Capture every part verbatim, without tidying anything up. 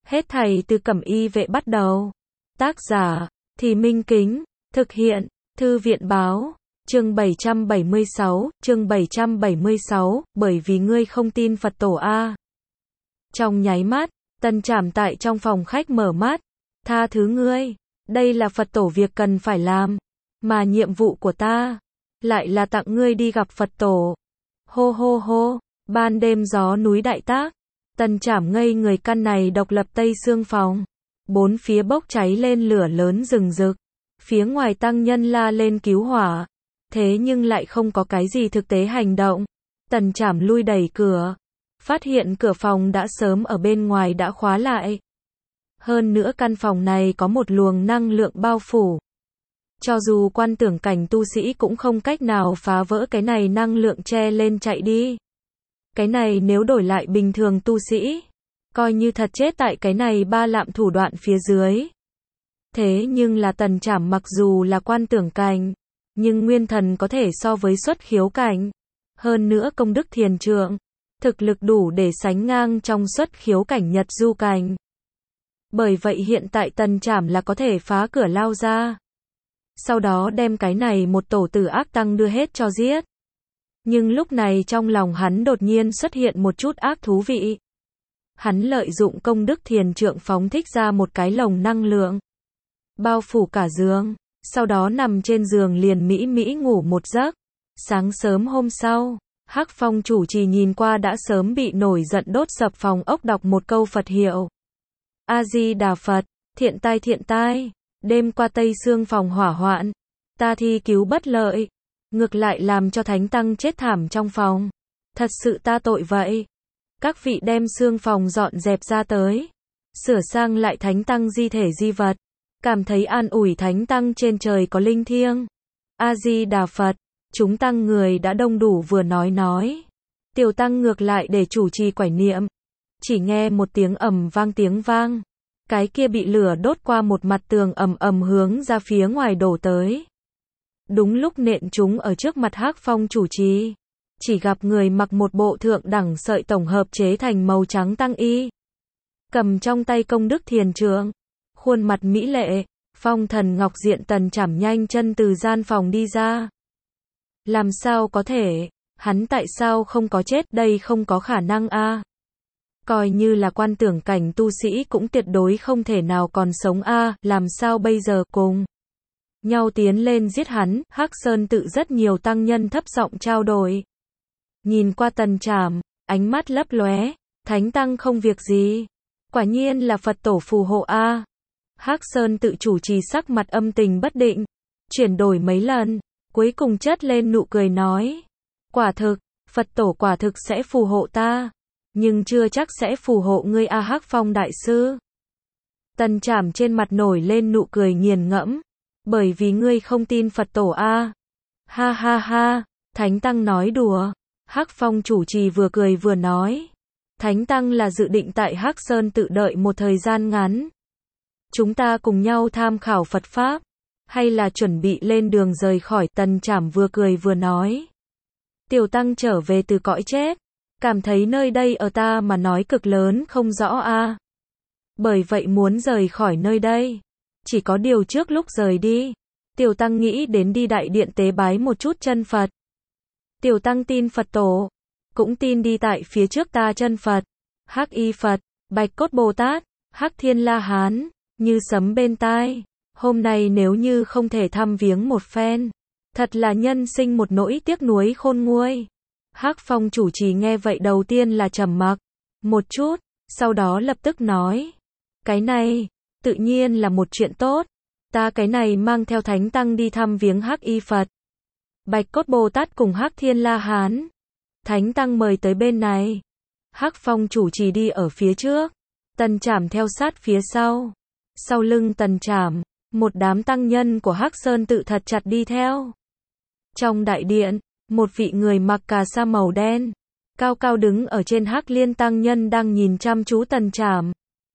Hết thảy từ Cẩm Y Vệ bắt đầu. Tác giả, Thì Minh Kính, thực hiện, Thư viện báo, chương bảy trăm bảy mươi sáu, chương bảy trăm bảy mươi sáu, bởi vì ngươi không tin Phật tổ a. Trong nháy mắt, Tần Trảm tại trong phòng khách mở mắt, tha thứ ngươi, đây là Phật tổ việc cần phải làm, mà nhiệm vụ của ta, lại là tặng ngươi đi gặp Phật tổ. Hô hô hô, ban đêm gió núi đại tác, Tần Trảm ngây người căn này độc lập tây xương phòng, bốn phía bốc cháy lên lửa lớn rừng rực, phía ngoài tăng nhân la lên cứu hỏa, thế nhưng lại không có cái gì thực tế hành động. Tần Trảm lui đẩy cửa, phát hiện cửa phòng đã sớm ở bên ngoài đã khóa lại. Hơn nữa căn phòng này có một luồng năng lượng bao phủ. Cho dù quan tưởng cảnh tu sĩ cũng không cách nào phá vỡ cái này năng lượng che lên chạy đi. Cái này nếu đổi lại bình thường tu sĩ, coi như thật chết tại cái này ba lạm thủ đoạn phía dưới. Thế nhưng là Tần Trảm mặc dù là quan tưởng cảnh, nhưng nguyên thần có thể so với xuất khiếu cảnh. Hơn nữa công đức thiền trượng, thực lực đủ để sánh ngang trong xuất khiếu cảnh nhật du cảnh. Bởi vậy hiện tại Tần Trảm là có thể phá cửa lao ra. Sau đó đem cái này một tổ tử ác tăng đưa hết cho giết. Nhưng lúc này trong lòng hắn đột nhiên xuất hiện một chút ác thú vị. Hắn lợi dụng công đức thiền trượng phóng thích ra một cái lồng năng lượng, bao phủ cả giường, sau đó nằm trên giường liền mỹ mỹ ngủ một giấc. Sáng sớm hôm sau, Hắc Phong chủ trì nhìn qua đã sớm bị nổi giận đốt sập phòng ốc đọc một câu Phật hiệu. A Di Đà Phật, thiện tai thiện tai, đêm qua tây xương phòng hỏa hoạn, ta thi cứu bất lợi, ngược lại làm cho thánh tăng chết thảm trong phòng. Thật sự ta tội vậy. Các vị đem xương phòng dọn dẹp ra tới, sửa sang lại thánh tăng di thể di vật, cảm thấy an ủi thánh tăng trên trời có linh thiêng. A Di Đà Phật, chúng tăng người đã đông đủ vừa nói nói. Tiểu tăng ngược lại để chủ trì quải niệm. Chỉ nghe một tiếng ầm vang tiếng vang, cái kia bị lửa đốt qua một mặt tường ầm ầm hướng ra phía ngoài đổ tới. Đúng lúc nện chúng ở trước mặt Hắc Phong chủ trì, chỉ gặp người mặc một bộ thượng đẳng sợi tổng hợp chế thành màu trắng tăng y, cầm trong tay công đức thiền trượng, khuôn mặt mỹ lệ, phong thần ngọc diện. Tần Trảm nhanh chân từ gian phòng đi ra. Làm sao có thể, hắn tại sao không có chết, đây không có khả năng a. À. Coi như là quan tưởng cảnh tu sĩ cũng tuyệt đối không thể nào còn sống a, à. Làm sao bây giờ, cùng nhau tiến lên giết hắn. Hắc Sơn tự rất nhiều tăng nhân thấp giọng trao đổi. Nhìn qua Tần Trảm, ánh mắt lấp lóe, thánh tăng không việc gì, quả nhiên là Phật tổ phù hộ a. À. Hắc Sơn tự chủ trì sắc mặt âm tình bất định, chuyển đổi mấy lần, cuối cùng chất lên nụ cười nói, quả thực, Phật tổ quả thực sẽ phù hộ ta, nhưng chưa chắc sẽ phù hộ ngươi a. Hắc Phong đại sư. Tần Trảm trên mặt nổi lên nụ cười nghiền ngẫm, bởi vì ngươi không tin Phật tổ a. À. Ha ha ha, thánh tăng nói đùa. Hắc Phong chủ trì vừa cười vừa nói, thánh tăng là dự định tại Hắc Sơn tự đợi một thời gian ngắn. Chúng ta cùng nhau tham khảo Phật Pháp, hay là chuẩn bị lên đường rời khỏi. Tần Trảm vừa cười vừa nói, tiểu tăng trở về từ cõi chết, cảm thấy nơi đây ở ta mà nói cực lớn không rõ a. À. Bởi vậy muốn rời khỏi nơi đây. Chỉ có điều trước lúc rời đi, tiểu tăng nghĩ đến đi đại điện tế bái một chút chân Phật. Tiểu tăng tin Phật tổ, cũng tin đi tại phía trước ta chân Phật, Hắc Y Phật, Bạch Cốt Bồ Tát, Hắc Thiên La Hán, như sấm bên tai. Hôm nay nếu như không thể thăm viếng một phen, thật là nhân sinh một nỗi tiếc nuối khôn nguôi. Hắc Phong chủ trì nghe vậy đầu tiên là trầm mặc một chút, sau đó lập tức nói, cái này, tự nhiên là một chuyện tốt. Ta cái này mang theo thánh tăng đi thăm viếng Hắc Y Phật, Bạch Cốt Bồ Tát cùng Hắc Thiên La Hán. Thánh tăng mời tới bên này. Hắc Phong chủ trì đi ở phía trước, Tần Trảm theo sát phía sau. Sau lưng Tần Trảm, một đám tăng nhân của Hắc Sơn tự thật chặt đi theo. Trong đại điện, một vị người mặc cà sa màu đen, cao cao đứng ở trên Hắc Liên tăng nhân đang nhìn chăm chú Tần Trảm.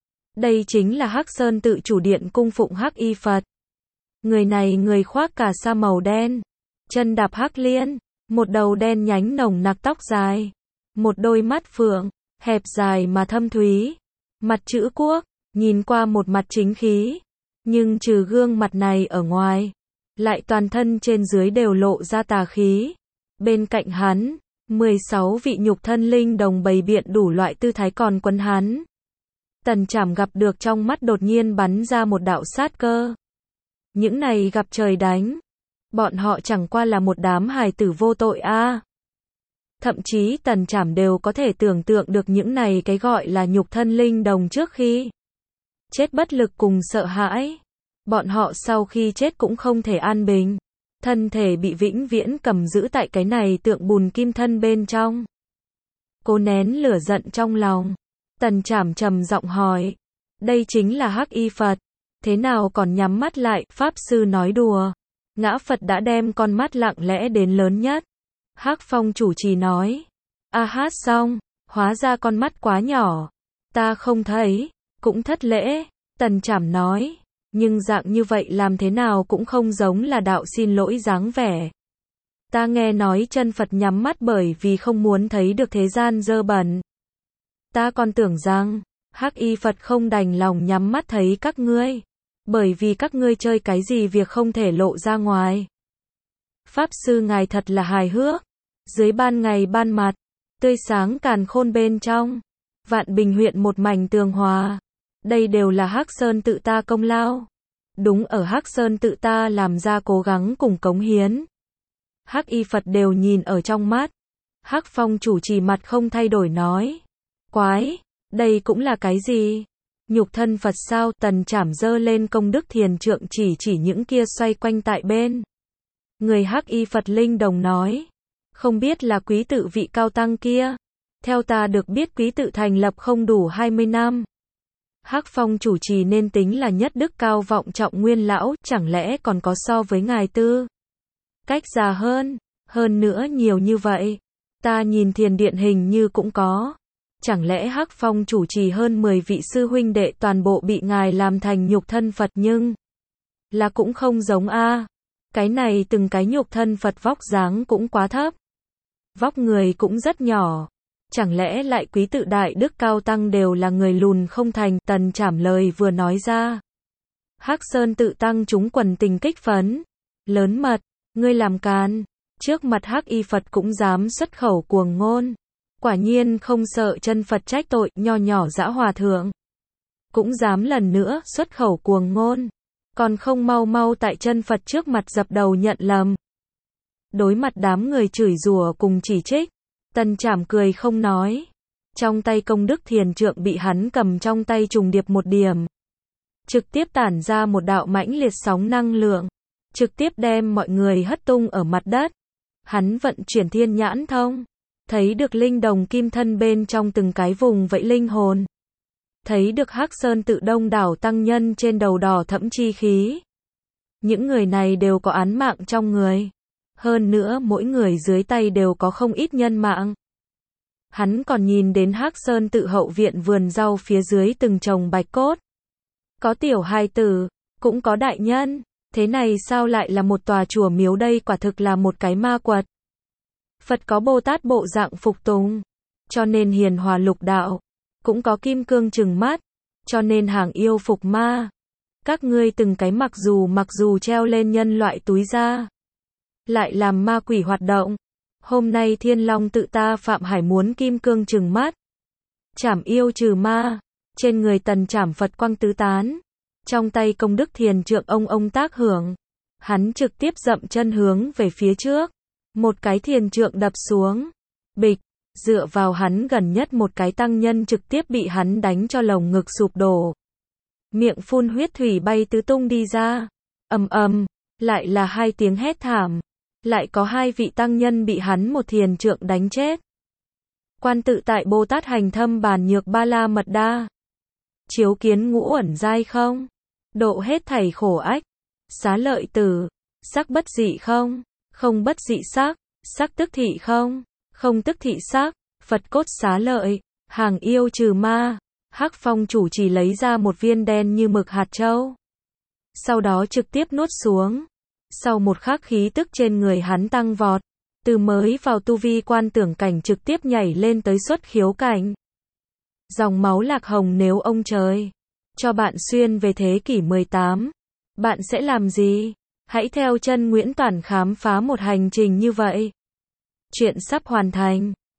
Đây chính là Hắc Sơn tự chủ điện cung phụng Hắc Y Phật. Người này người khoác cà sa màu đen, chân đạp hắc liên, một đầu đen nhánh nồng nặc tóc dài, một đôi mắt phượng, hẹp dài mà thâm thúy, mặt chữ quốc, nhìn qua một mặt chính khí, nhưng trừ gương mặt này ở ngoài, lại toàn thân trên dưới đều lộ ra tà khí. Bên cạnh hắn, mười sáu vị nhục thân linh đồng bày biện đủ loại tư thái còn quấn hắn. Tần Trảm gặp được trong mắt đột nhiên bắn ra một đạo sát cơ. Những này gặp trời đánh, bọn họ chẳng qua là một đám hài tử vô tội a. À. Thậm chí Tần Trảm đều có thể tưởng tượng được những này cái gọi là nhục thân linh đồng trước khi chết bất lực cùng sợ hãi. Bọn họ sau khi chết cũng không thể an bình, thân thể bị vĩnh viễn cầm giữ tại cái này tượng bùn kim thân bên trong. Cố nén lửa giận trong lòng, Tần Trảm trầm giọng hỏi, đây chính là Hắc Y Phật, thế nào còn nhắm mắt lại? Pháp sư nói đùa, ngã Phật đã đem con mắt lặng lẽ đến lớn nhất. Hắc Phong chủ trì nói, a hát xong, hóa ra con mắt quá nhỏ, ta không thấy, cũng thất lễ. Tần Trảm nói, nhưng dạng như vậy làm thế nào cũng không giống là đạo xin lỗi dáng vẻ. Ta nghe nói chân Phật nhắm mắt bởi vì không muốn thấy được thế gian dơ bẩn. Ta còn tưởng rằng, Hắc Y Phật không đành lòng nhắm mắt thấy các ngươi, bởi vì các ngươi chơi cái gì việc không thể lộ ra ngoài. Pháp sư ngài thật là hài hước, dưới ban ngày ban mặt, tươi sáng càn khôn bên trong, Vạn Bình huyện một mảnh tường hòa, đây đều là Hắc Sơn tự ta công lao. Đúng ở Hắc Sơn tự ta làm ra cố gắng cùng cống hiến. Hắc Y Phật đều nhìn ở trong mắt. Hắc Phong chủ trì mặt không thay đổi nói, quái, đây cũng là cái gì? Nhục thân Phật sao? Tần Trảm giơ lên công đức thiền trượng chỉ chỉ những kia xoay quanh tại bên người Hắc Y Phật linh đồng nói, không biết là quý tự vị cao tăng kia. Theo ta được biết quý tự thành lập không đủ hai mươi năm. Hắc Phong chủ trì nên tính là nhất đức cao vọng trọng nguyên lão, chẳng lẽ còn có so với ngài tư cách già hơn, hơn nữa nhiều như vậy. Ta nhìn thiền điện hình như cũng có. Chẳng lẽ Hắc Phong chủ trì hơn mười vị sư huynh đệ toàn bộ bị ngài làm thành nhục thân Phật, nhưng là cũng không giống a. Cái này từng cái nhục thân Phật vóc dáng cũng quá thấp. Vóc người cũng rất nhỏ. Chẳng lẽ lại quý tự đại đức cao tăng đều là người lùn không thành? Tần Trảm lời vừa nói ra, Hắc Sơn tự tăng chúng quần tình kích phấn. Lớn mật, ngươi làm càn, trước mặt Hắc Y Phật cũng dám xuất khẩu cuồng ngôn. Quả nhiên không sợ chân Phật trách tội, nho nhỏ dã hòa thượng cũng dám lần nữa xuất khẩu cuồng ngôn, còn không mau mau tại chân Phật trước mặt dập đầu nhận lầm. Đối mặt đám người chửi rủa cùng chỉ trích, Tần Trảm cười không nói. Trong tay công đức thiền trượng bị hắn cầm trong tay trùng điệp một điểm, trực tiếp tản ra một đạo mãnh liệt sóng năng lượng, trực tiếp đem mọi người hất tung ở mặt đất. Hắn vận chuyển thiên nhãn thông, thấy được linh đồng kim thân bên trong từng cái vùng vẫy linh hồn, thấy được Hắc Sơn tự đông đảo tăng nhân trên đầu đỏ thẫm chi khí. Những người này đều có án mạng trong người. Hơn nữa mỗi người dưới tay đều có không ít nhân mạng. Hắn còn nhìn đến Hắc Sơn tự hậu viện vườn rau phía dưới từng chồng bạch cốt. Có tiểu hài tử, cũng có đại nhân. Thế này sao lại là một tòa chùa miếu đây? Quả thực là một cái ma quật. Phật có Bồ Tát bộ dạng phục tùng, cho nên hiền hòa lục đạo. Cũng có kim cương trừng mắt, cho nên hàng yêu phục ma. Các ngươi từng cái mặc dù mặc dù treo lên nhân loại túi ra, lại làm ma quỷ hoạt động. Hôm nay Thiên Long tự ta Phạm Hải muốn kim cương trừng mắt, trảm yêu trừ ma. Trên người Tần Trảm Phật quang tứ tán, trong tay công đức thiền trượng ông ông tác hưởng. Hắn trực tiếp dậm chân hướng về phía trước, một cái thiền trượng đập xuống, bịch, dựa vào hắn gần nhất một cái tăng nhân trực tiếp bị hắn đánh cho lồng ngực sụp đổ, miệng phun huyết thủy bay tứ tung đi ra. Ầm ầm, lại là hai tiếng hét thảm. Lại có hai vị tăng nhân bị hắn một thiền trượng đánh chết. Quan tự tại Bồ Tát hành thâm bàn nhược ba la mật đa, chiếu kiến ngũ uẩn giai không, độ hết thảy khổ ách, xá lợi tử, sắc bất dị không, không bất dị sắc, sắc tức thị không, không tức thị sắc, Phật cốt xá lợi, hàng yêu trừ ma. Hắc Phong chủ chỉ lấy ra một viên đen như mực hạt châu, sau đó trực tiếp nuốt xuống. Sau một khắc khí tức trên người hắn tăng vọt, từ mới vào tu vi quan tưởng cảnh trực tiếp nhảy lên tới xuất khiếu cảnh. Dòng máu lạc hồng nếu ông trời, cho bạn xuyên về thế kỷ mười tám. Bạn sẽ làm gì? Hãy theo chân Nguyễn Toản khám phá một hành trình như vậy. Chuyện sắp hoàn thành.